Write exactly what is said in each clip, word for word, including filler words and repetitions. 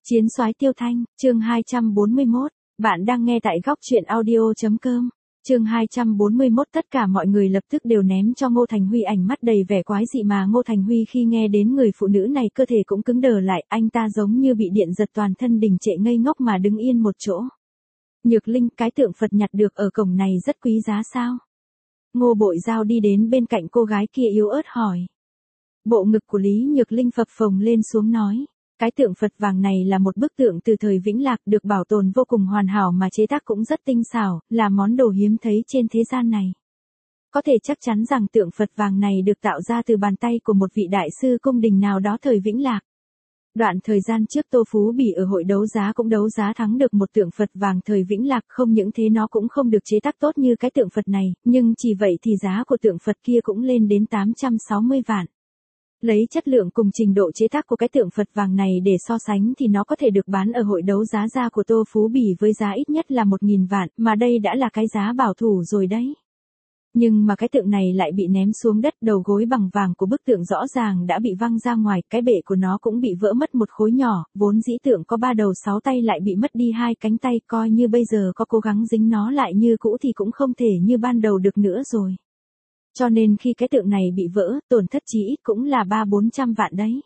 Chiến soái Tiêu Thanh, chương hai trăm bốn mươi mốt, bạn đang nghe tại góc truyện audio.com. Chương hai trăm bốn mươi mốt tất cả mọi người lập tức đều ném cho Ngô Thành Huy ảnh mắt đầy vẻ quái dị mà Ngô Thành Huy khi nghe đến người phụ nữ này cơ thể cũng cứng đờ lại, anh ta giống như bị điện giật toàn thân đình trệ ngây ngốc mà đứng yên một chỗ. Nhược Linh, cái tượng Phật nhặt được ở cổng này rất quý giá sao? Ngô Bội Giao đi đến bên cạnh cô gái kia yếu ớt hỏi. Bộ ngực của Lý Nhược Linh phập phồng lên xuống nói. Cái tượng Phật vàng này là một bức tượng từ thời Vĩnh Lạc được bảo tồn vô cùng hoàn hảo mà chế tác cũng rất tinh xảo, là món đồ hiếm thấy trên thế gian này. Có thể chắc chắn rằng tượng Phật vàng này được tạo ra từ bàn tay của một vị đại sư cung đình nào đó thời Vĩnh Lạc. Đoạn thời gian trước Tô Phú Bỉ ở hội đấu giá cũng đấu giá thắng được một tượng Phật vàng thời Vĩnh Lạc, không những thế nó cũng không được chế tác tốt như cái tượng Phật này, nhưng chỉ vậy thì giá của tượng Phật kia cũng lên đến tám trăm sáu mươi vạn. Lấy chất lượng cùng trình độ chế tác của cái tượng Phật vàng này để so sánh thì nó có thể được bán ở hội đấu giá ra của Tô Phú Bỉ với giá ít nhất là một nghìn vạn, mà đây đã là cái giá bảo thủ rồi đấy. Nhưng mà cái tượng này lại bị ném xuống đất, đầu gối bằng vàng của bức tượng rõ ràng đã bị văng ra ngoài, cái bệ của nó cũng bị vỡ mất một khối nhỏ, vốn dĩ tượng có ba đầu sáu tay lại bị mất đi hai cánh tay, coi như bây giờ có cố gắng dính nó lại như cũ thì cũng không thể như ban đầu được nữa rồi. Cho nên khi cái tượng này bị vỡ, tổn thất chí ít cũng là ba bốn trăm vạn đấy.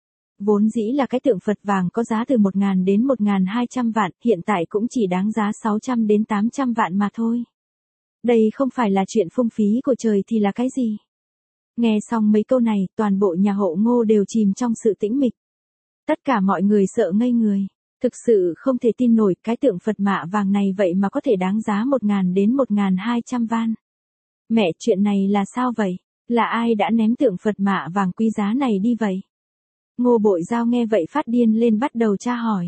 Vốn dĩ là cái tượng Phật vàng có giá từ một nghìn đến một nghìn hai trăm vạn, hiện tại cũng chỉ đáng giá sáu trăm đến tám trăm vạn mà thôi. Đây không phải là chuyện phung phí của trời thì là cái gì? Nghe xong mấy câu này, toàn bộ nhà hộ Ngô đều chìm trong sự tĩnh mịch. Tất cả mọi người sợ ngây người. Thực sự không thể tin nổi cái tượng Phật mạ vàng này vậy mà có thể đáng giá một nghìn đến một nghìn hai trăm vạn. Mẹ, chuyện này là sao vậy? Là ai đã ném tượng Phật mạ vàng quý giá này đi vậy? Ngô Bội Giao nghe vậy phát điên lên bắt đầu tra hỏi.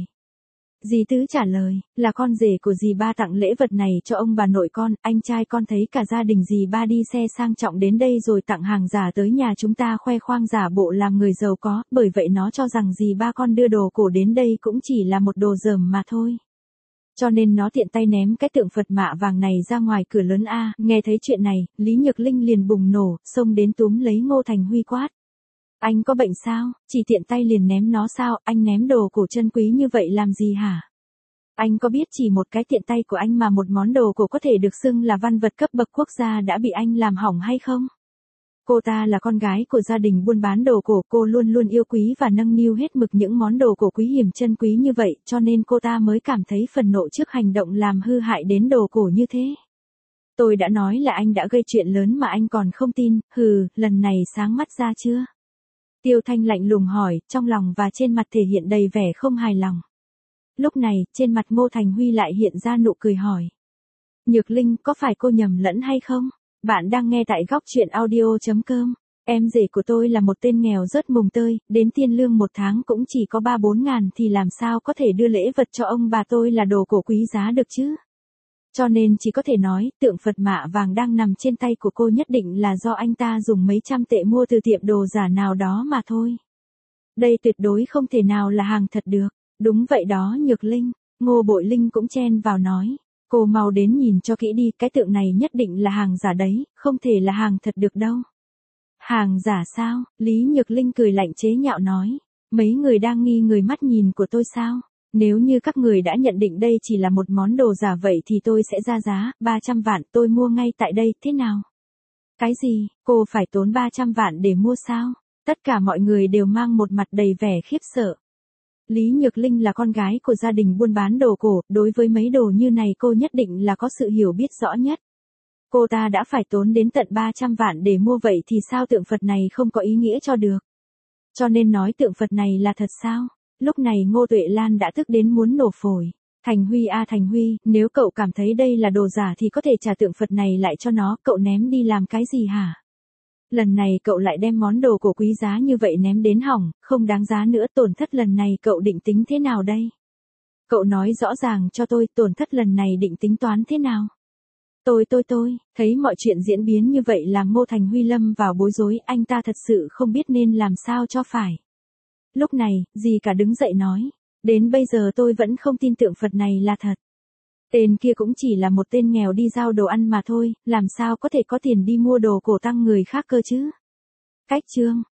Dì Tứ trả lời, là con rể của dì ba tặng lễ vật này cho ông bà nội con, anh trai con thấy cả gia đình dì ba đi xe sang trọng đến đây rồi tặng hàng giả tới nhà chúng ta khoe khoang giả bộ làm người giàu có, bởi vậy nó cho rằng dì ba con đưa đồ cổ đến đây cũng chỉ là một đồ dởm mà thôi. Cho nên nó tiện tay ném cái tượng Phật mạ vàng này ra ngoài cửa lớn A. Nghe thấy chuyện này, Lý Nhược Linh liền bùng nổ, xông đến túm lấy Ngô Thành Huy quát. Anh có bệnh sao, chỉ tiện tay liền ném nó sao, anh ném đồ cổ chân quý như vậy làm gì hả? Anh có biết chỉ một cái tiện tay của anh mà một món đồ cổ có thể được xưng là văn vật cấp bậc quốc gia đã bị anh làm hỏng hay không? Cô ta là con gái của gia đình buôn bán đồ cổ, cô luôn luôn yêu quý và nâng niu hết mực những món đồ cổ quý hiếm chân quý như vậy, cho nên cô ta mới cảm thấy phần nộ trước hành động làm hư hại đến đồ cổ như thế. Tôi đã nói là anh đã gây chuyện lớn mà anh còn không tin, hừ, lần này sáng mắt ra chưa? Tiêu Thanh lạnh lùng hỏi, trong lòng và trên mặt thể hiện đầy vẻ không hài lòng. Lúc này, trên mặt Ngô Thành Huy lại hiện ra nụ cười hỏi. Nhược Linh, có phải cô nhầm lẫn hay không? Bạn đang nghe tại góc truyện audio.com. Em rể của tôi là một tên nghèo rớt mùng tơi, đến tiền lương một tháng cũng chỉ có ba bốn ngàn thì làm sao có thể đưa lễ vật cho ông bà tôi là đồ cổ quý giá được chứ? Cho nên chỉ có thể nói, tượng Phật mạ vàng đang nằm trên tay của cô nhất định là do anh ta dùng mấy trăm tệ mua từ tiệm đồ giả nào đó mà thôi. Đây tuyệt đối không thể nào là hàng thật được. Đúng vậy đó Nhược Linh, Ngô Bội Linh cũng chen vào nói. Cô mau đến nhìn cho kỹ đi, cái tượng này nhất định là hàng giả đấy, không thể là hàng thật được đâu. Hàng giả sao? Lý Nhược Linh cười lạnh chế nhạo nói. Mấy người đang nghi người mắt nhìn của tôi sao? Nếu như các người đã nhận định đây chỉ là một món đồ giả vậy thì tôi sẽ ra giá, ba trăm vạn tôi mua ngay tại đây, thế nào? Cái gì, cô phải tốn ba trăm vạn để mua sao? Tất cả mọi người đều mang một mặt đầy vẻ khiếp sợ. Lý Nhược Linh là con gái của gia đình buôn bán đồ cổ, đối với mấy đồ như này cô nhất định là có sự hiểu biết rõ nhất. Cô ta đã phải tốn đến tận ba trăm vạn để mua vậy thì sao tượng Phật này không có ý nghĩa cho được? Cho nên nói tượng Phật này là thật sao? Lúc này Ngô Tuệ Lan đã tức đến muốn nổ phổi. Thành Huy a Thành Huy, nếu cậu cảm thấy đây là đồ giả thì có thể trả tượng Phật này lại cho nó, cậu ném đi làm cái gì hả? Lần này cậu lại đem món đồ cổ quý giá như vậy ném đến hỏng, không đáng giá nữa, tổn thất lần này cậu định tính thế nào đây? Cậu nói rõ ràng cho tôi, tổn thất lần này định tính toán thế nào? Tôi tôi tôi, thấy mọi chuyện diễn biến như vậy làm Ngô Thành Huy lâm vào bối rối, anh ta thật sự không biết nên làm sao cho phải. Lúc này, dì cả đứng dậy nói, đến bây giờ tôi vẫn không tin tượng Phật này là thật. Tên kia cũng chỉ là một tên nghèo đi giao đồ ăn mà thôi, làm sao có thể có tiền đi mua đồ cổ tăng người khác cơ chứ? Cách chương,